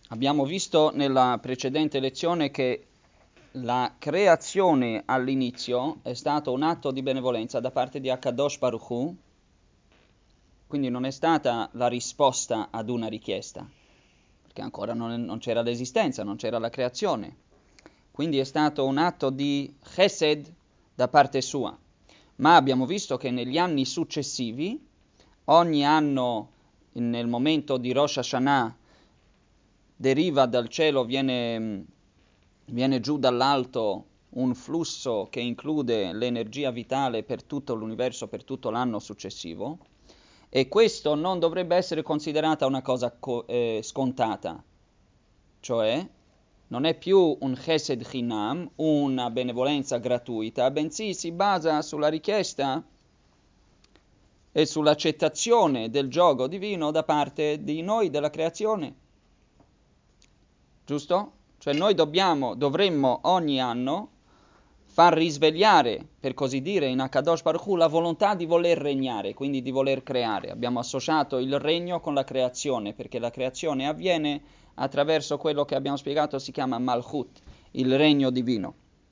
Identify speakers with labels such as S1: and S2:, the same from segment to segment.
S1: Abbiamo visto nella precedente lezione che la creazione all'inizio è stato un atto di benevolenza da parte di Akadosh Baruch Hu, quindi non è stata la risposta ad una richiesta, perché ancora non c'era l'esistenza, non c'era la creazione. Quindi è stato un atto di chesed da parte sua. Ma abbiamo visto che negli anni successivi, ogni anno nel momento di Rosh Hashanah, deriva dal cielo, viene giù dall'alto un flusso che include l'energia vitale per tutto l'universo, per tutto l'anno successivo, e questo non dovrebbe essere considerata una cosa scontata, cioè non è più un chesed chinam, una benevolenza gratuita, bensì si basa sulla richiesta e sull'accettazione del giogo divino da parte di noi, della creazione. Giusto? Cioè noi dovremmo ogni anno far risvegliare, per così dire, in Akadosh Baruch Hu la volontà di voler regnare, quindi di voler creare. Abbiamo associato il regno con la creazione, perché la creazione avviene attraverso quello che abbiamo spiegato si chiama Malchut, il regno divino.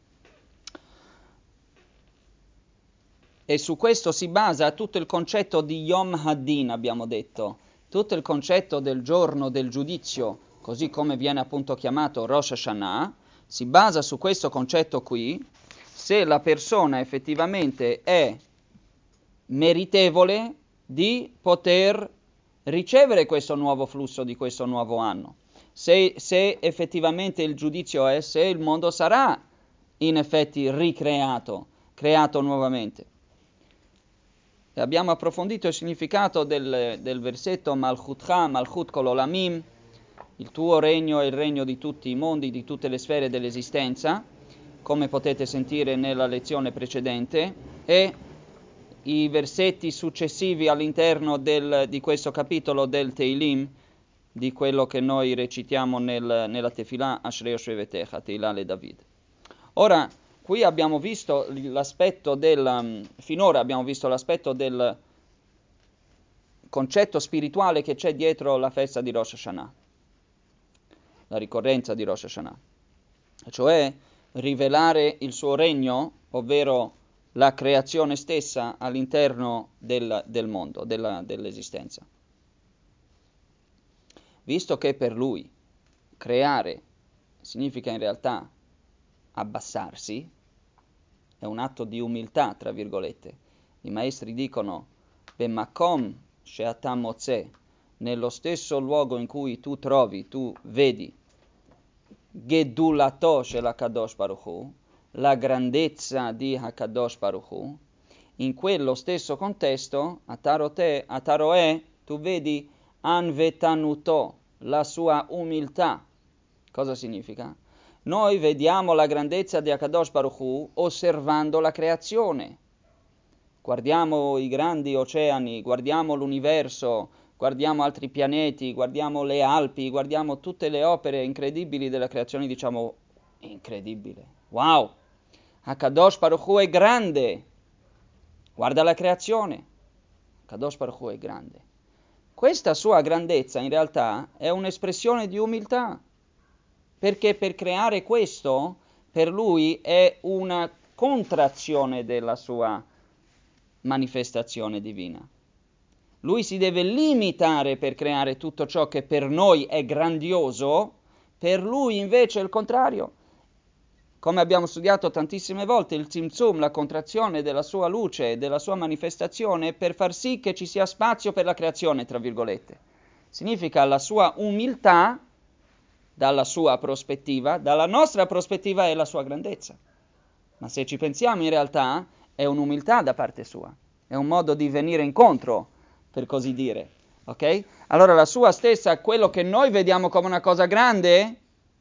S1: E su questo si basa tutto il concetto di Yom Haddin, abbiamo detto, tutto il concetto del giorno del giudizio, così come viene appunto chiamato Rosh Hashanah, si basa su questo concetto qui, se la persona effettivamente è meritevole di poter ricevere questo nuovo flusso di questo nuovo anno. Se effettivamente il giudizio è se il mondo sarà in effetti ricreato, creato nuovamente. E abbiamo approfondito il significato del versetto Malchutcha, Malchut kol olamim, il tuo regno è il regno di tutti i mondi, di tutte le sfere dell'esistenza, come potete sentire nella lezione precedente, e i versetti successivi all'interno di questo capitolo del Teilim, di quello che noi recitiamo nella Tefillah Ashrei Yoshevetecha, Teilah le David. Ora, qui abbiamo visto l'aspetto finora abbiamo visto l'aspetto del concetto spirituale che c'è dietro la festa di Rosh Hashanah, la ricorrenza di Rosh Hashanah, cioè rivelare il suo regno, ovvero la creazione stessa all'interno del mondo, dell'esistenza. Visto che per lui creare significa in realtà abbassarsi, è un atto di umiltà, tra virgolette. I maestri dicono Bemakom she'atam mozeh, nello stesso luogo in cui tu vedi Gedulato shel HaKadosh Baruch Hu, la grandezza di HaKadosh Baruch Hu, in quello stesso contesto, Ataroe, tu vedi Anvetanuto, la sua umiltà. Cosa significa? Noi vediamo la grandezza di HaKadosh Baruch Hu osservando la creazione. Guardiamo i grandi oceani, guardiamo l'universo, guardiamo altri pianeti, guardiamo le Alpi, guardiamo tutte le opere incredibili della creazione, diciamo, incredibile. Wow! HaKadosh Baruch Hu è grande. Guarda la creazione. HaKadosh Baruch Hu è grande. Questa sua grandezza in realtà è un'espressione di umiltà, perché per creare questo per lui è una contrazione della sua manifestazione divina. Lui si deve limitare per creare tutto ciò che per noi è grandioso, per lui invece è il contrario. Come abbiamo studiato tantissime volte, il Tzimtzum, la contrazione della sua luce, della sua manifestazione, per far sì che ci sia spazio per la creazione, tra virgolette. Significa la sua umiltà dalla sua prospettiva, dalla nostra prospettiva è la sua grandezza. Ma se ci pensiamo in realtà è un'umiltà da parte sua, è un modo di venire incontro, per così dire. Ok? Allora la sua stessa, quello che noi vediamo come una cosa grande,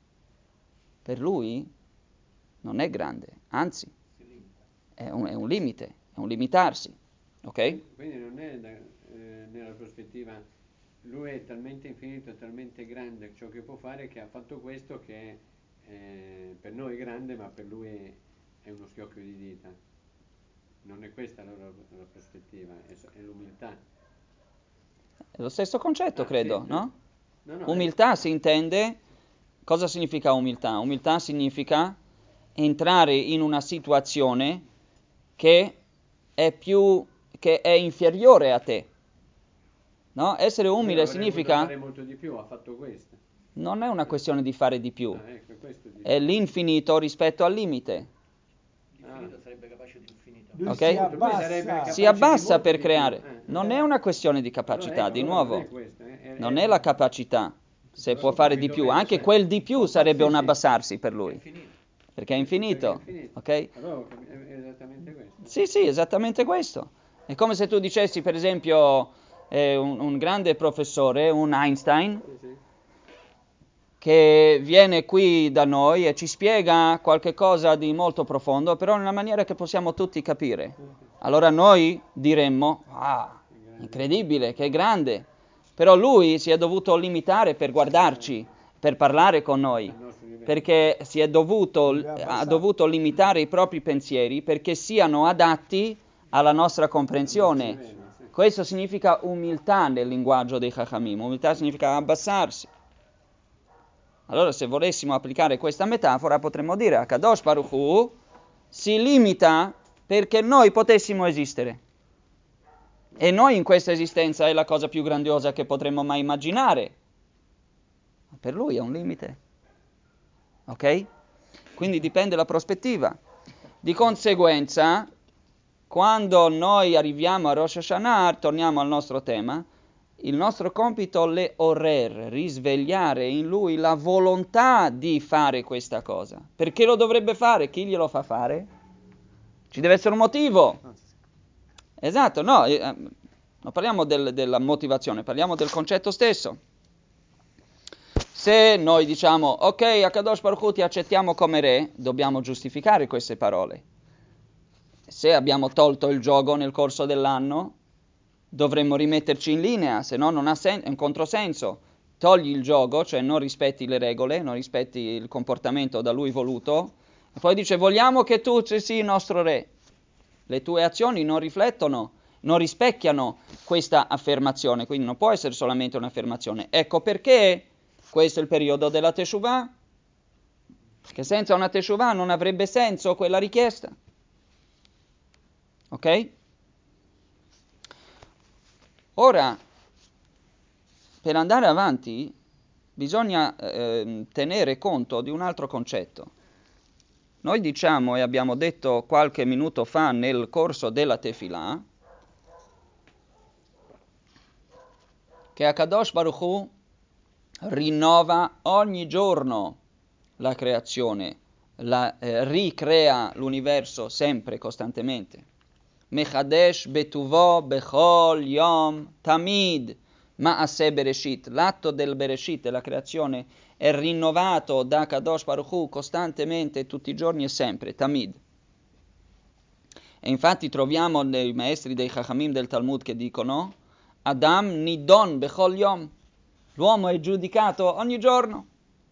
S1: per lui non è grande, anzi, è un limite, è un limitarsi. Ok?
S2: Quindi non è nella prospettiva, lui è talmente infinito, talmente grande ciò che può fare, che ha fatto questo che per noi è grande, ma per lui è uno schiocchio di dita. Non è questa la prospettiva, è l'umiltà.
S1: È lo stesso concetto,
S2: Ah, sì,
S1: credo, no?
S2: no, no,
S1: Umiltà si intende Cosa significa umiltà? Umiltà significa entrare in una situazione che è inferiore a te. No? Essere umile significa...
S2: fare molto di più, ha fatto questo.
S1: Non è una questione di fare di più,
S2: Ecco, questo dico.
S1: è l'infinito rispetto al limite.
S3: L'infinito sarebbe capace di infinito.
S4: Lui
S1: Ok? Si abbassa per creare. Non è una questione di capacità, di nuovo.
S2: Non è questo,
S1: Non è la capacità, se può fare di più. Anche quel di più sarebbe un abbassarsi per lui, perché è infinito. Ok?
S2: Allora è esattamente questo.
S1: Sì, esattamente questo. È come se tu dicessi, per esempio, un grande professore, un Einstein,
S2: Sì.
S1: che viene qui da noi e ci spiega qualche cosa di molto profondo, però in una maniera che possiamo tutti capire. Allora noi diremmo, incredibile, che grande. Però lui si è dovuto limitare per guardarci, per parlare con noi, perché ha dovuto limitare i propri pensieri perché siano adatti alla nostra comprensione. Questo significa umiltà nel linguaggio dei Chachamim. Umiltà significa abbassarsi. Allora, se volessimo applicare questa metafora, potremmo dire a Kadosh Baruch Hu si limita perché noi potessimo esistere. E noi in questa esistenza è la cosa più grandiosa che potremmo mai immaginare. Per lui è un limite. Ok? Quindi dipende la prospettiva. Di conseguenza, quando noi arriviamo a Rosh Hashanah, torniamo al nostro tema, il nostro compito le orer, risvegliare in lui la volontà di fare questa cosa. Perché lo dovrebbe fare? Chi glielo fa fare? Ci deve essere un motivo. Esatto, no, non parliamo della motivazione, parliamo del concetto stesso. Se noi diciamo, ok, Akadosh Baruch Hu ti accettiamo come re, dobbiamo giustificare queste parole. Se abbiamo tolto il gioco nel corso dell'anno, dovremmo rimetterci in linea, se no non ha è un controsenso. Togli il gioco, cioè non rispetti le regole, non rispetti il comportamento da lui voluto, e poi dice vogliamo che tu sii il nostro re. Le tue azioni non riflettono, non rispecchiano questa affermazione, quindi non può essere solamente un'affermazione. Ecco perché questo è il periodo della Teshuvah, che senza una Teshuvah non avrebbe senso quella richiesta. Ok? Ora, per andare avanti, bisogna tenere conto di un altro concetto. Noi diciamo, e abbiamo detto qualche minuto fa nel corso della Tefillah, che Akadosh Baruch Hu rinnova ogni giorno la creazione, ricrea l'universo sempre, costantemente. Mechadesh betuvo bechol yom tamid ma'aseh bereshit. L'atto del bereshit, della creazione, è rinnovato da Kadosh Baruch Hu costantemente, tutti i giorni e sempre, tamid. E infatti troviamo nei maestri dei Chachamim del Talmud che dicono Adam nidon bechol yom. L'uomo è giudicato ogni giorno.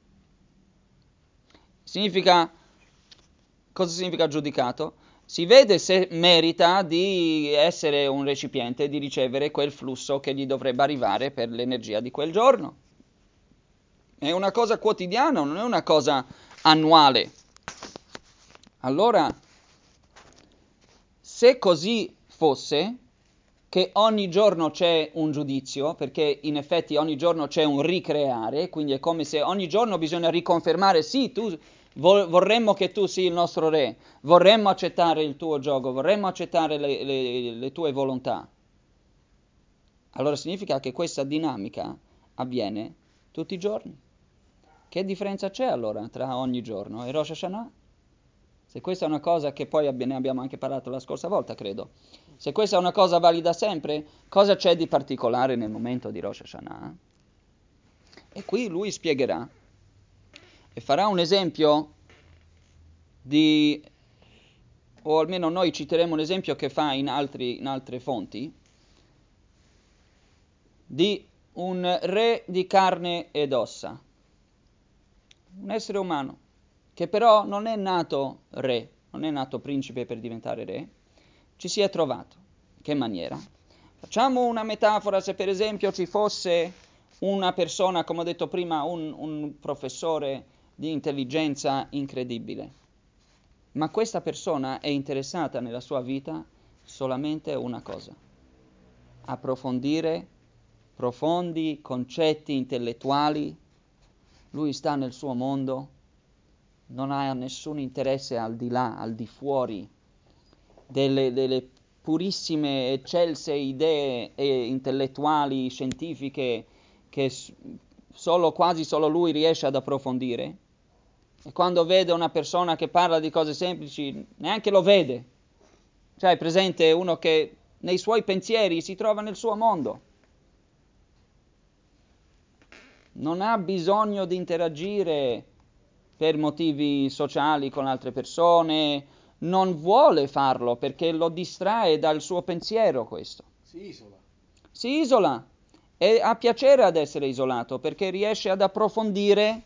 S1: Cosa significa giudicato? Si vede se merita di essere un recipiente, di ricevere quel flusso che gli dovrebbe arrivare per l'energia di quel giorno. È una cosa quotidiana, non è una cosa annuale. Allora, se così fosse, che ogni giorno c'è un giudizio, perché in effetti ogni giorno c'è un ricreare, quindi è come se ogni giorno bisogna riconfermare, sì, tu vorremmo che tu sii il nostro re, vorremmo accettare il tuo gioco, vorremmo accettare le tue volontà. Allora significa che questa dinamica avviene tutti i giorni. Che differenza c'è allora tra ogni giorno e Rosh Hashanah? Se questa è una cosa che poi ne abbiamo anche parlato la scorsa volta, credo. Se questa è una cosa valida sempre, cosa c'è di particolare nel momento di Rosh Hashanah? E qui lui spiegherà e farà un esempio o almeno noi citeremo un esempio che fa in altre fonti, di un re di carne ed ossa, un essere umano, che però non è nato re, non è nato principe per diventare re, ci si è trovato. Che maniera? Facciamo una metafora, se per esempio ci fosse una persona, come ho detto prima, un professore di intelligenza incredibile. Ma questa persona è interessata nella sua vita solamente a una cosa: approfondire profondi concetti intellettuali. Lui sta nel suo mondo, non ha nessun interesse al di là, al di fuori delle purissime, eccelse idee intellettuali, scientifiche che quasi solo lui riesce ad approfondire. E quando vede una persona che parla di cose semplici, neanche lo vede. Cioè, è presente uno che nei suoi pensieri si trova nel suo mondo. Non ha bisogno di interagire per motivi sociali con altre persone, non vuole farlo perché lo distrae dal suo pensiero questo. Si isola e ha piacere ad essere isolato perché riesce ad approfondire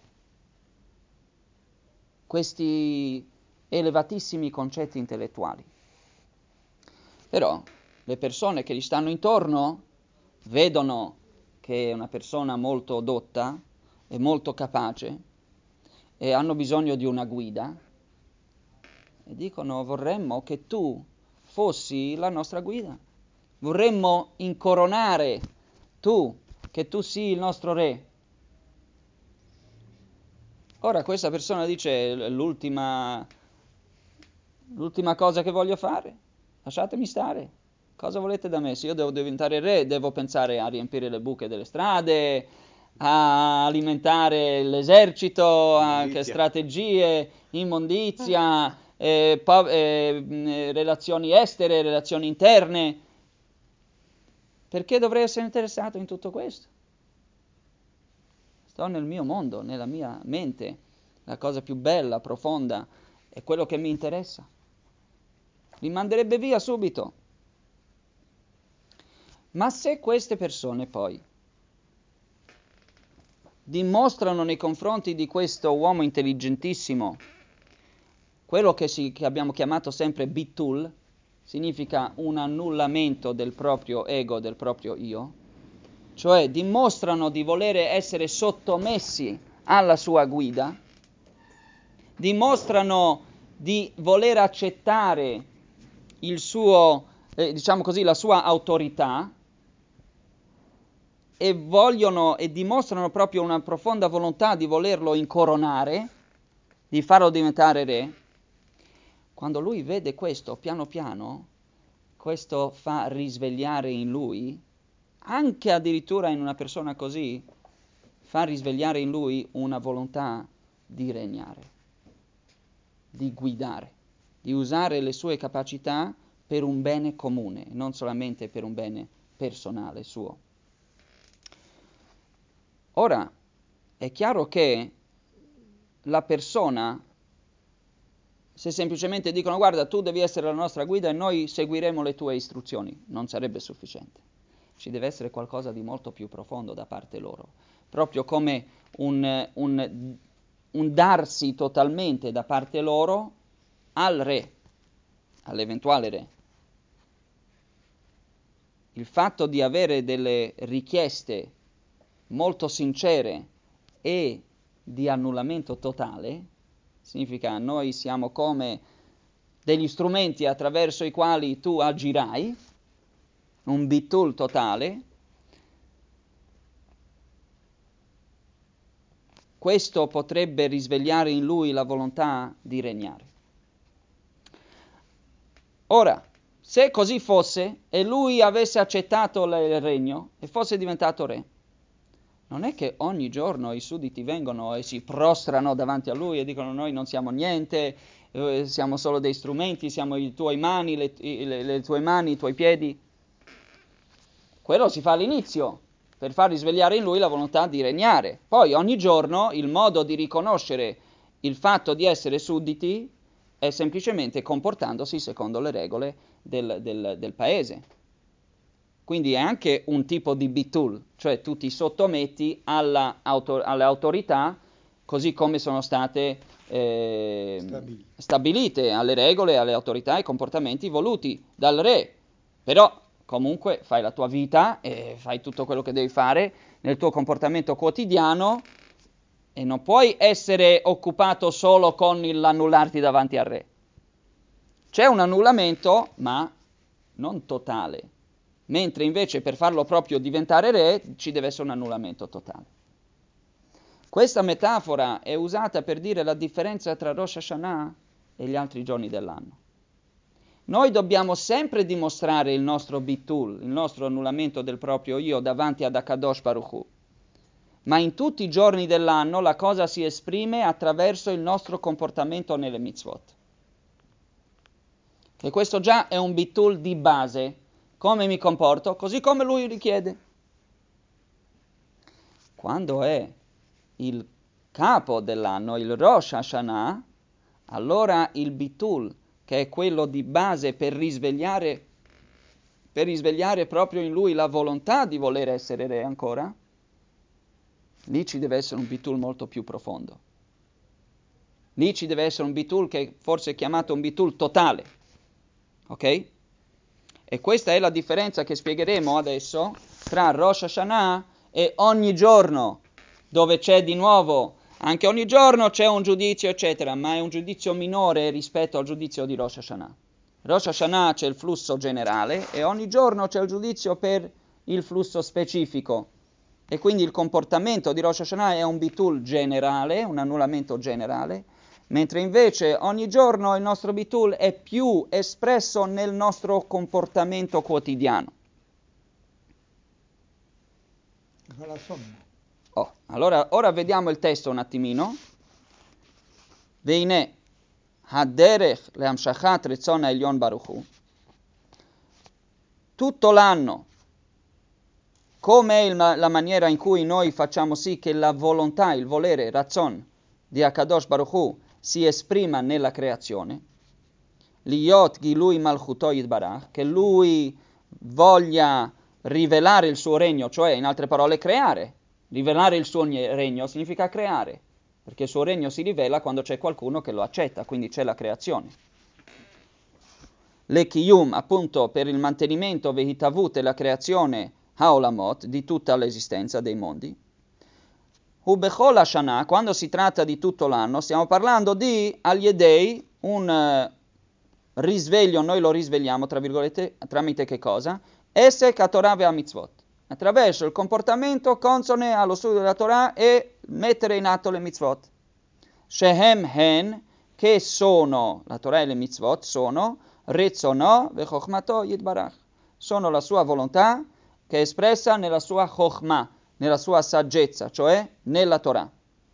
S1: questi elevatissimi concetti intellettuali. Però le persone che gli stanno intorno vedono che è una persona molto dotta e molto capace e hanno bisogno di una guida e dicono: vorremmo che tu fossi la nostra guida, vorremmo incoronare che tu sii il nostro re. Ora questa persona dice: l'ultima cosa che voglio fare, lasciatemi stare. Cosa volete da me? Se io devo diventare re, devo pensare a riempire le buche delle strade, a alimentare l'esercito, anche strategie, immondizia, relazioni estere, relazioni interne. Perché dovrei essere interessato in tutto questo? Sto nel mio mondo, nella mia mente. La cosa più bella, profonda, è quello che mi interessa. Li manderebbe via subito. Ma se queste persone poi dimostrano nei confronti di questo uomo intelligentissimo quello che abbiamo chiamato sempre bitul, significa un annullamento del proprio ego, del proprio io, cioè dimostrano di volere essere sottomessi alla sua guida, dimostrano di voler accettare il suo, diciamo così, la sua autorità, e dimostrano proprio una profonda volontà di volerlo incoronare, di farlo diventare re. Quando lui vede questo, piano piano, questo fa risvegliare in lui, anche addirittura in una persona così, fa risvegliare in lui una volontà di regnare, di guidare, di usare le sue capacità per un bene comune, non solamente per un bene personale suo. Ora, è chiaro che la persona, se semplicemente dicono: guarda, tu devi essere la nostra guida e noi seguiremo le tue istruzioni, non sarebbe sufficiente. Ci deve essere qualcosa di molto più profondo da parte loro, proprio come un darsi totalmente da parte loro al re, all'eventuale re. Il fatto di avere delle richieste molto sincere e di annullamento totale significa: noi siamo come degli strumenti attraverso i quali tu agirai, un bitul totale. Questo potrebbe risvegliare in lui la volontà di regnare. Ora, se così fosse e lui avesse accettato il regno e fosse diventato re, non è che ogni giorno i sudditi vengono e si prostrano davanti a lui e dicono: noi non siamo niente, siamo solo dei strumenti, siamo i tuoi mani, le tue mani, i tuoi piedi. Quello si fa all'inizio, per far risvegliare in lui la volontà di regnare. Poi ogni giorno il modo di riconoscere il fatto di essere sudditi è semplicemente comportandosi secondo le regole del paese. Quindi è anche un tipo di bitul, cioè tu ti sottometti alle autorità così come sono state stabilite, alle regole, alle autorità e ai comportamenti voluti dal re. Però comunque fai la tua vita e fai tutto quello che devi fare nel tuo comportamento quotidiano e non puoi essere occupato solo con l'annullarti davanti al re. C'è un annullamento, ma non totale, mentre invece per farlo proprio diventare re ci deve essere un annullamento totale. Questa metafora è usata per dire la differenza tra Rosh Hashanah e gli altri giorni dell'anno. Noi dobbiamo sempre dimostrare il nostro bitul, il nostro annullamento del proprio io davanti ad Akadosh Baruch Hu. Ma in tutti i giorni dell'anno la cosa si esprime attraverso il nostro comportamento nelle mitzvot. E questo già è un bitul di base. Come mi comporto? Così come lui richiede. Quando è il capo dell'anno, il Rosh Hashanah, allora il bitul, che è quello di base per risvegliare proprio in lui la volontà di voler essere re ancora, lì ci deve essere un bitul molto più profondo. Lì ci deve essere un bitul che forse è chiamato un bitul totale. Ok? E questa è la differenza che spiegheremo adesso tra Rosh Hashanah e ogni giorno, dove c'è di nuovo, anche ogni giorno c'è un giudizio, eccetera, ma è un giudizio minore rispetto al giudizio di Rosh Hashanah. Rosh Hashanah c'è il flusso generale e ogni giorno c'è il giudizio per il flusso specifico. E quindi il comportamento di Rosh Hashanah è un bitul generale, un annullamento generale, mentre invece ogni giorno il nostro bitul è più espresso nel nostro comportamento quotidiano.
S4: La somma.
S1: Allora, ora vediamo il testo un attimino. Veine haderech lehamshachat retzon ha'elyon baruch hu. Tutto l'anno, come è la maniera in cui noi facciamo sì che la volontà, il volere, razzon di Akadosh Baruch Hu si esprima nella creazione, liyot gilui malchuto yitbarach, che lui voglia rivelare il suo regno, cioè in altre parole creare. Rivelare il suo regno significa creare, perché il suo regno si rivela quando c'è qualcuno che lo accetta, quindi c'è la creazione. Le kiyum, appunto, per il mantenimento vehitavut e la creazione haolamot, di tutta l'esistenza dei mondi. Ubechol Hashanah, quando si tratta di tutto l'anno, stiamo parlando di Al-Yedei, un risveglio, noi lo risvegliamo, tra virgolette, tramite che cosa? Esek HaTorah ve'amitzvot, attraverso il comportamento consone allo studio della Torah e mettere in atto le mitzvot. Shehem hen, che sono, la Torah e le mitzvot sono, Rezzono ve'chokhmato yitbarach, sono la sua volontà che è espressa nella sua chokhmah, nella sua saggezza, cioè nella Torah.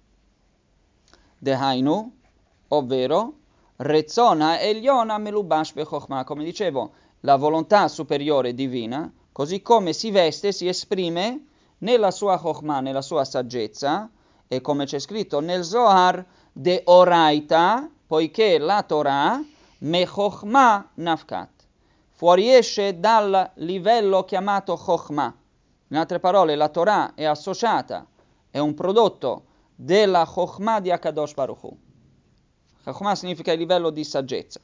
S1: Dehainu, ovvero Rezzona Eliona Melubash ve'chokhmah, come dicevo, la volontà superiore divina, così come si veste, si esprime nella sua chokhmah, nella sua saggezza, e come c'è scritto nel Zohar, de oraita, poiché la Torah me chokhmah nafkat, fuoriesce dal livello chiamato chokhmah. In altre parole, la Torah è associata, è un prodotto della chokhmah di Akadosh Baruch Hu. Chokhmah significa il livello di saggezza.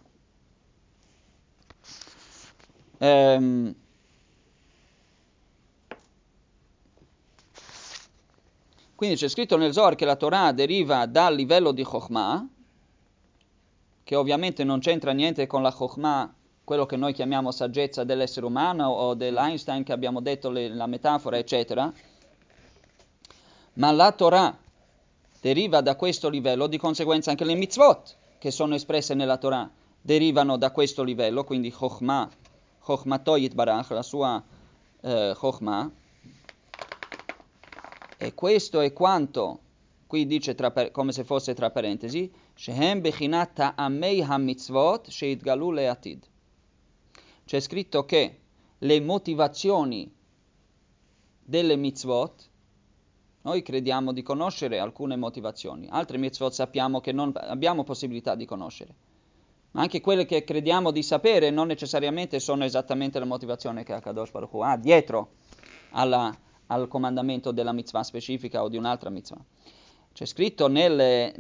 S1: Quindi c'è scritto nel Zohar che la Torah deriva dal livello di chokhmah, che ovviamente non c'entra niente con la chokhmah, quello che noi chiamiamo saggezza dell'essere umano o dell'Einstein che abbiamo detto, la metafora, eccetera. Ma la Torah deriva da questo livello, di conseguenza anche le mitzvot che sono espresse nella Torah derivano da questo livello, quindi chokhmah, chokhmato yitbarach, la sua chokhmah. E questo è quanto, qui dice come se fosse tra parentesi, Shehem bechinat ta'amei ha-mitzvot sheitgalu le'atid. C'è scritto che le motivazioni delle mitzvot, noi crediamo di conoscere alcune motivazioni, altre mitzvot sappiamo che non abbiamo possibilità di conoscere, ma anche quelle che crediamo di sapere non necessariamente sono esattamente la motivazione che Akadosh Baruch Hu ha dietro al comandamento della mitzvah specifica o di un'altra mitzvah. C'è scritto nelle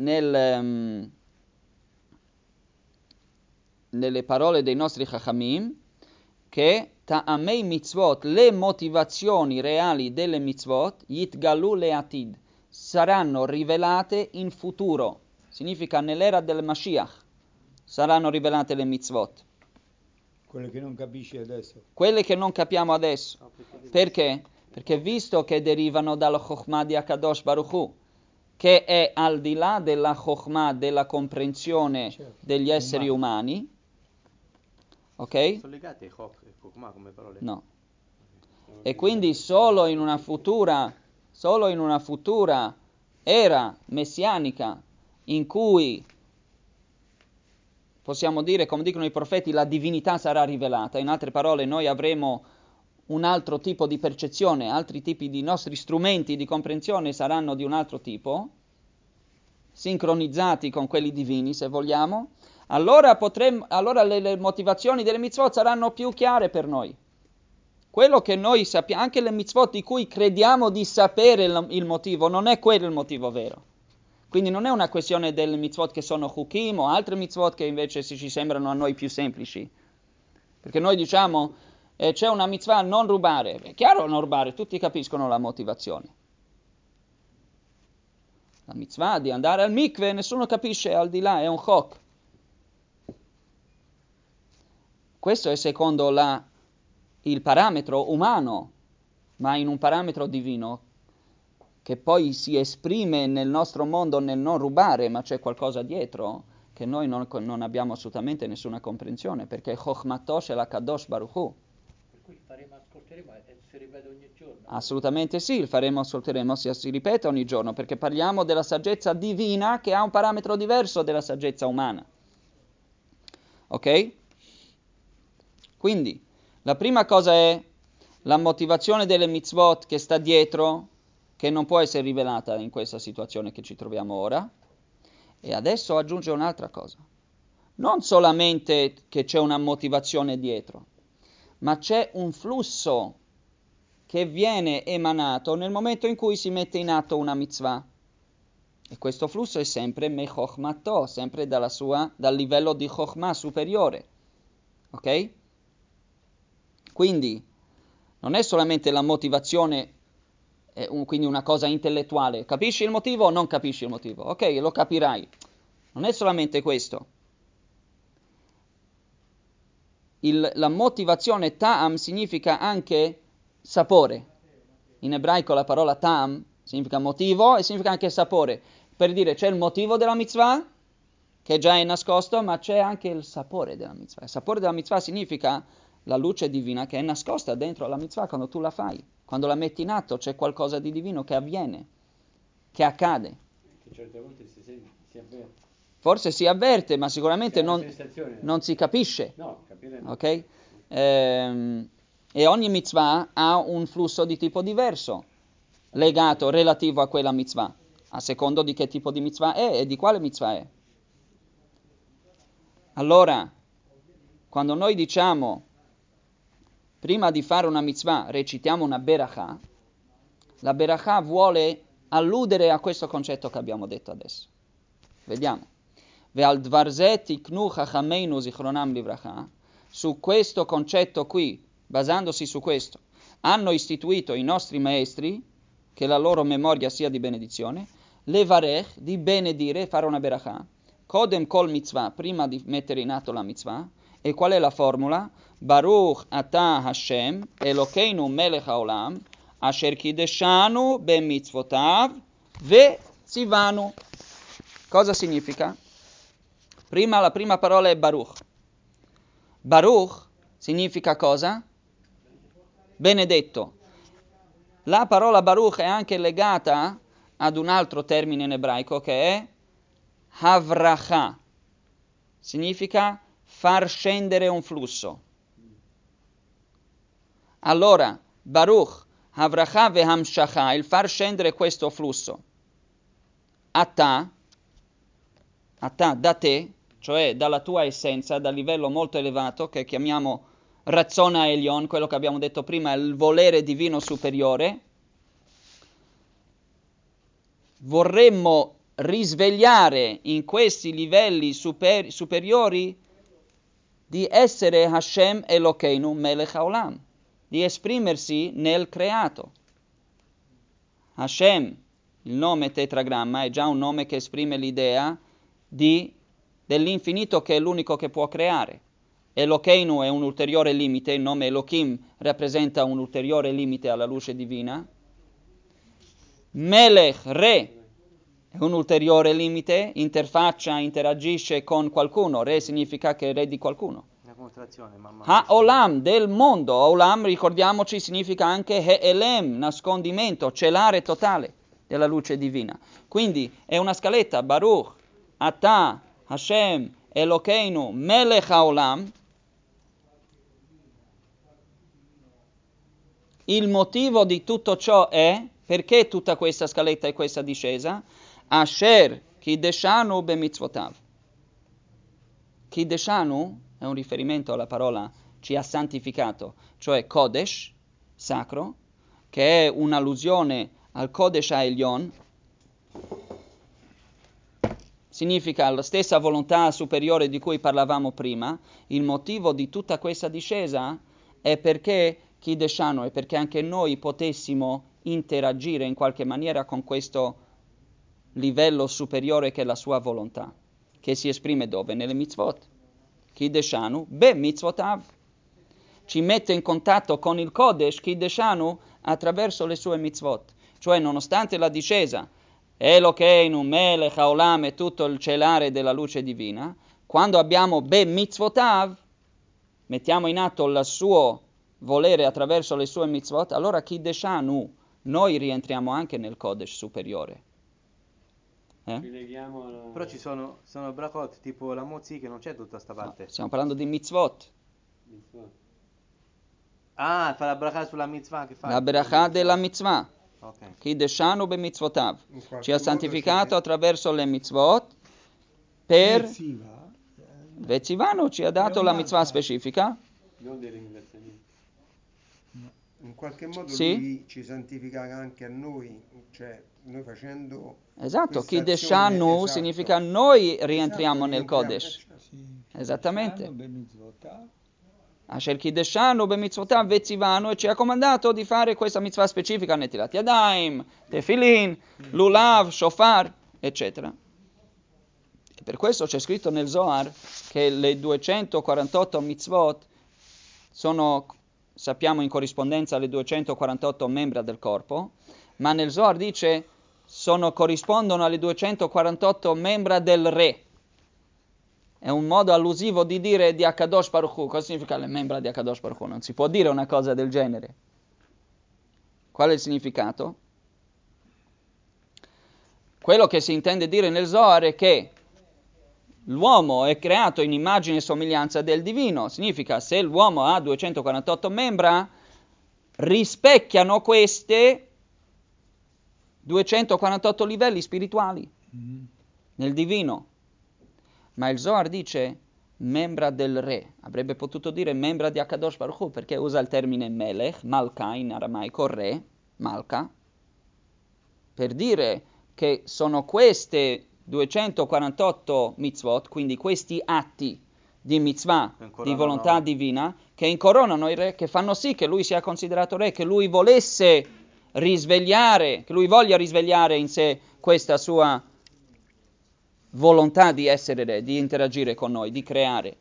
S1: parole dei nostri Chachamim che ta'amei mitzvot, le motivazioni reali delle mitzvot, yitgalu le'atid, saranno rivelate in futuro. Significa nell'era del Mashiach saranno rivelate le mitzvot.
S4: Quelle che non capisci adesso.
S1: Quelle che non capiamo adesso. Perché? Perché visto che derivano dalla Chokhmah di Akadosh Baruch Hu, che è al di là della Chokhmah, della comprensione degli esseri umani, ok?
S5: Sono legate ai Chokhmah come parole?
S1: No. E quindi solo in una futura era messianica in cui possiamo dire, come dicono i profeti, la divinità sarà rivelata. In altre parole, noi avremo un altro tipo di percezione, altri tipi di nostri strumenti di comprensione saranno di un altro tipo, sincronizzati con quelli divini, se vogliamo. Allora le motivazioni delle mitzvot saranno più chiare per noi. Quello che noi sappiamo, anche le mitzvot di cui crediamo di sapere il motivo, non è quello il motivo vero. Quindi non è una questione delle mitzvot che sono chukim o altre mitzvot che invece ci sembrano a noi più semplici. Perché noi diciamo, c'è una mitzvah non rubare. È chiaro non rubare, tutti capiscono la motivazione. La mitzvah di andare al mikve, nessuno capisce al di là, è un chok. Questo è secondo il parametro umano, ma in un parametro divino, che poi si esprime nel nostro mondo nel non rubare, ma c'è qualcosa dietro che noi non abbiamo assolutamente nessuna comprensione, perché Chokhmatosh è la Kadosh Baruch Hu.
S3: Per cui ascolteremo e si ripete ogni giorno.
S1: Assolutamente sì, ascolteremo, si ripete ogni giorno, perché parliamo della saggezza divina che ha un parametro diverso della saggezza umana. Ok? Quindi, la prima cosa è la motivazione delle mitzvot che sta dietro, che non può essere rivelata in questa situazione che ci troviamo ora. E adesso aggiunge un'altra cosa. Non solamente che c'è una motivazione dietro, ma c'è un flusso che viene emanato nel momento in cui si mette in atto una mitzvah. E questo flusso è sempre mechochmato, sempre dal livello di chokhmah superiore. Ok? Quindi non è solamente la motivazione, quindi una cosa intellettuale. Capisci il motivo o non capisci il motivo? Ok, lo capirai. Non è solamente questo. La motivazione ta'am significa anche sapore. In ebraico la parola ta'am significa motivo e significa anche sapore. Per dire c'è il motivo della mitzvah, che già è nascosto, ma c'è anche il sapore della mitzvah. Il sapore della mitzvah significa la luce divina che è nascosta dentro la mitzvah quando tu la fai. Quando la metti in atto c'è qualcosa di divino che avviene, che accade.
S2: Che certe volte si avverte.
S1: Forse si avverte, ma sicuramente non si capisce.
S2: No, capire no.
S1: Ok? E ogni mitzvah ha un flusso di tipo diverso, legato, relativo a quella mitzvah, a secondo di che tipo di mitzvah è e di quale mitzvah è. Allora, quando noi diciamo, prima di fare una mitzvah, recitiamo una berachah, la berachah vuole alludere a questo concetto che abbiamo detto adesso. Vediamo. Ve'al dvar ze tiknu chachameinu zichronam livracha. Su questo concetto qui, basandosi su questo, hanno istituito i nostri maestri, che la loro memoria sia di benedizione, levarech, di benedire, fare una berachah, kodem kol mitzvah, prima di mettere in atto la mitzvah. E qual è la formula? Baruch atah Hashem, Elokeinu melech haolam, asher kideshanu ben mitzvotav ve tzivanu. Cosa significa? La prima parola è Baruch. Baruch significa cosa? Benedetto. La parola Baruch è anche legata ad un altro termine in ebraico che è Havracha. Significa far scendere un flusso. Allora, Baruch, Havracha ve Hamshacha, il far scendere questo flusso. Da te, cioè dalla tua essenza, dal livello molto elevato che chiamiamo Razzona Elion, quello che abbiamo detto prima, il volere divino superiore, vorremmo risvegliare in questi livelli superiori di essere Hashem Elokeinu Melech Haolam, di esprimersi nel creato. Hashem, il nome tetragramma, è già un nome che esprime l'idea dell'infinito che è l'unico che può creare. Elokeinu è un ulteriore limite, il nome Elohim rappresenta un ulteriore limite alla luce divina. Melech, re, è un ulteriore limite, interfaccia, interagisce con qualcuno, re significa che è re di qualcuno.
S5: Una contrazione, mamma.
S1: Ha-olam, del mondo, olam, ricordiamoci, significa anche he-elem, nascondimento, celare totale della luce divina. Quindi è una scaletta, Baruch, Ata, Hashem, Elokeinu, Melech haolam. Il motivo di tutto ciò è, perché tutta questa scaletta e questa discesa? Asher kideshanu bemitzvotav. Kideshanu è un riferimento alla parola ci ha santificato, cioè Kodesh, sacro, che è un'allusione al Kodesh Haelyon, significa la stessa volontà superiore di cui parlavamo prima. Il motivo di tutta questa discesa è perché Kideshanu, è perché anche noi potessimo interagire in qualche maniera con questo livello superiore che è la sua volontà, che si esprime dove? Nelle mitzvot. Kideshanu, mitzvotav. Ci mette in contatto con il Kodesh, Kideshanu, attraverso le sue mitzvot. Cioè, nonostante la discesa, Elokeinu, Melech, Haolam e tutto il celare della luce divina, quando abbiamo mitzvotav, mettiamo in atto il suo volere attraverso le sue mitzvot, allora Kideshanu, noi rientriamo anche nel Kodesh superiore.
S5: Però ci sono brachot tipo la Mozzi che non c'è tutta sta parte.
S1: No, stiamo parlando di mitzvot.
S5: Ah, fa la bracha sulla mitzvah che fa.
S1: La bracha della mitzvah.
S5: Ok.
S1: Kideshanu b'mitzvotav.
S4: In qualche
S1: Ci ha
S4: modo
S1: santificato
S4: ci-
S1: attraverso le mitzvot per
S4: Merziva,
S1: Vetzivanu, ci ha dato la mitzvah specifica.
S2: Non dei ringraziamenti.
S6: In qualche modo
S1: Sì.
S6: lui ci santifica anche a noi, cioè noi facendo
S1: Esatto,
S6: questa
S1: Kideshanu
S6: azione, esatto.
S1: significa noi rientriamo
S6: Esatto,
S1: nel Kodesh.
S4: sì.
S1: Esattamente.
S4: Kideshanu b'mitzvotav.
S1: Asher Kideshanu b'mitzvotav Vetzivanu, e ci ha comandato di fare questa mitzvah specifica, Netilat Yadayim, Tefillin, Lulav, Shofar, eccetera. E per questo c'è scritto nel Zohar che le 248 mitzvot sono, sappiamo, in corrispondenza alle 248 membra del corpo, ma nel Zohar dice corrispondono alle 248 membra del re. È un modo allusivo di dire di Akadosh Baruch Hu. Cosa significa le membra di Akadosh Baruch Hu? Non si può dire una cosa del genere. Qual è il significato? Quello che si intende dire nel Zohar è che l'uomo è creato in immagine e somiglianza del divino. Significa, se l'uomo ha 248 membra, rispecchiano queste 248 livelli spirituali nel divino. Ma il Zohar dice membra del re, avrebbe potuto dire membra di Akadosh Baruch Hu, perché usa il termine melech, malka in aramaico, re, malka, per dire che sono queste 248 mitzvot, quindi questi atti di mitzvah, di volontà divina, che incoronano il re, che fanno sì che lui sia considerato re, che lui volesse risvegliare, che lui voglia risvegliare in sé questa sua volontà di essere re, di interagire con noi, di creare.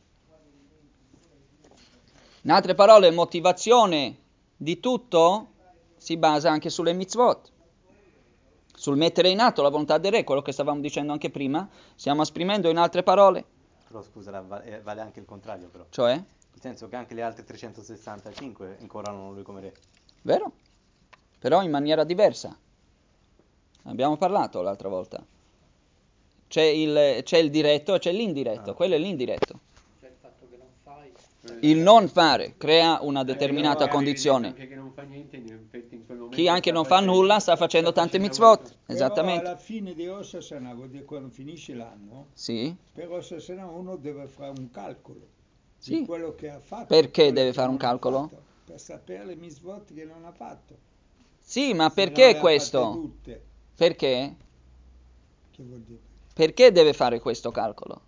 S1: In altre parole, motivazione di tutto si basa anche sulle mitzvot, sul mettere in atto la volontà del re, quello che stavamo dicendo anche prima, stiamo esprimendo in altre parole.
S5: Però scusa, vale anche il contrario però.
S1: Cioè?
S5: Nel senso che anche le altre 365 incoronano lui come re.
S1: Vero? Però in maniera diversa. Abbiamo parlato l'altra volta. C'è il diretto e c'è l'indiretto, quello è l'indiretto.
S3: Cioè il fatto che non fai,
S1: Il non fare crea una determinata condizione.
S2: Anche che non fa niente, in effetti in quel momento
S1: Chi anche
S2: sta
S1: non fa
S2: facendo-
S1: nulla sta facendo
S2: sta
S1: tante
S2: facendo
S1: mitzvot.
S2: qualcosa.
S4: Però
S1: Esattamente.
S4: alla fine di Rosh Hashanah, vuol dire quando finisce l'anno,
S1: Sì.
S4: per Rosh Hashanah uno deve fare un calcolo
S1: Sì.
S4: di quello che ha fatto.
S1: Perché
S4: quello
S1: deve
S4: che
S1: fare un
S4: non ha
S1: calcolo?
S4: fatto, per sapere le mitzvot che non ha fatto.
S1: Sì, ma
S4: Se non le
S1: perché
S4: ha fatte
S1: questo?
S4: tutte,
S1: Perché?
S4: che vuol dire?
S1: Perché deve fare questo calcolo?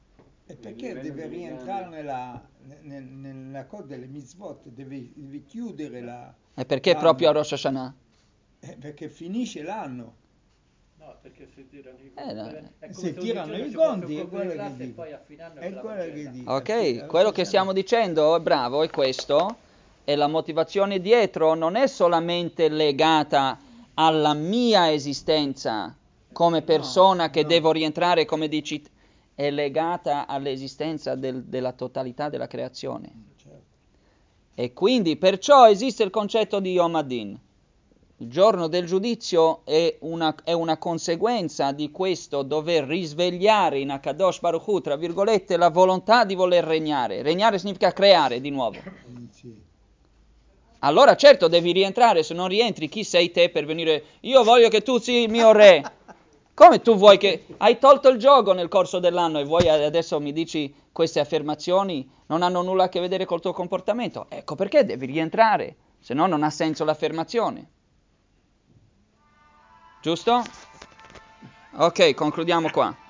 S4: E perché
S2: livello
S4: deve
S2: di legame.
S4: rientrare nella cosa delle mitzvot, devi chiudere
S1: E perché
S4: l'anno.
S1: proprio a Rosh Hashanah?
S4: Perché finisce l'anno.
S3: No, perché si tirano i
S1: no.
S3: conti. È come
S4: Si
S3: se ogni
S4: tirano
S3: giorno
S4: i
S3: si fa un
S4: conti, è
S3: colpo di
S4: quello che
S3: classe e
S4: dico.
S3: poi a fine anno
S4: È
S3: c'è la
S4: quello che
S3: pagella.
S4: dico.
S1: Ok, quello che stiamo dicendo, bravo, è questo, e la motivazione dietro non è solamente legata alla mia esistenza come persona che
S4: no.
S1: devo rientrare, come dici, è legata all'esistenza della totalità della creazione.
S4: Certo.
S1: E quindi perciò esiste il concetto di Yom Adin. Il giorno del giudizio è una conseguenza di questo dover risvegliare in Akadosh Baruch Hu, tra virgolette, la volontà di voler regnare. Regnare significa creare di nuovo.
S4: Sì.
S1: Allora certo devi rientrare, se non rientri chi sei te per venire? Io voglio che tu sia il mio re. Come tu vuoi che... Hai tolto il gioco nel corso dell'anno e vuoi adesso mi dici queste affermazioni non hanno nulla a che vedere col tuo comportamento? Ecco perché devi rientrare, se no non ha senso l'affermazione. Giusto? Ok, concludiamo qua.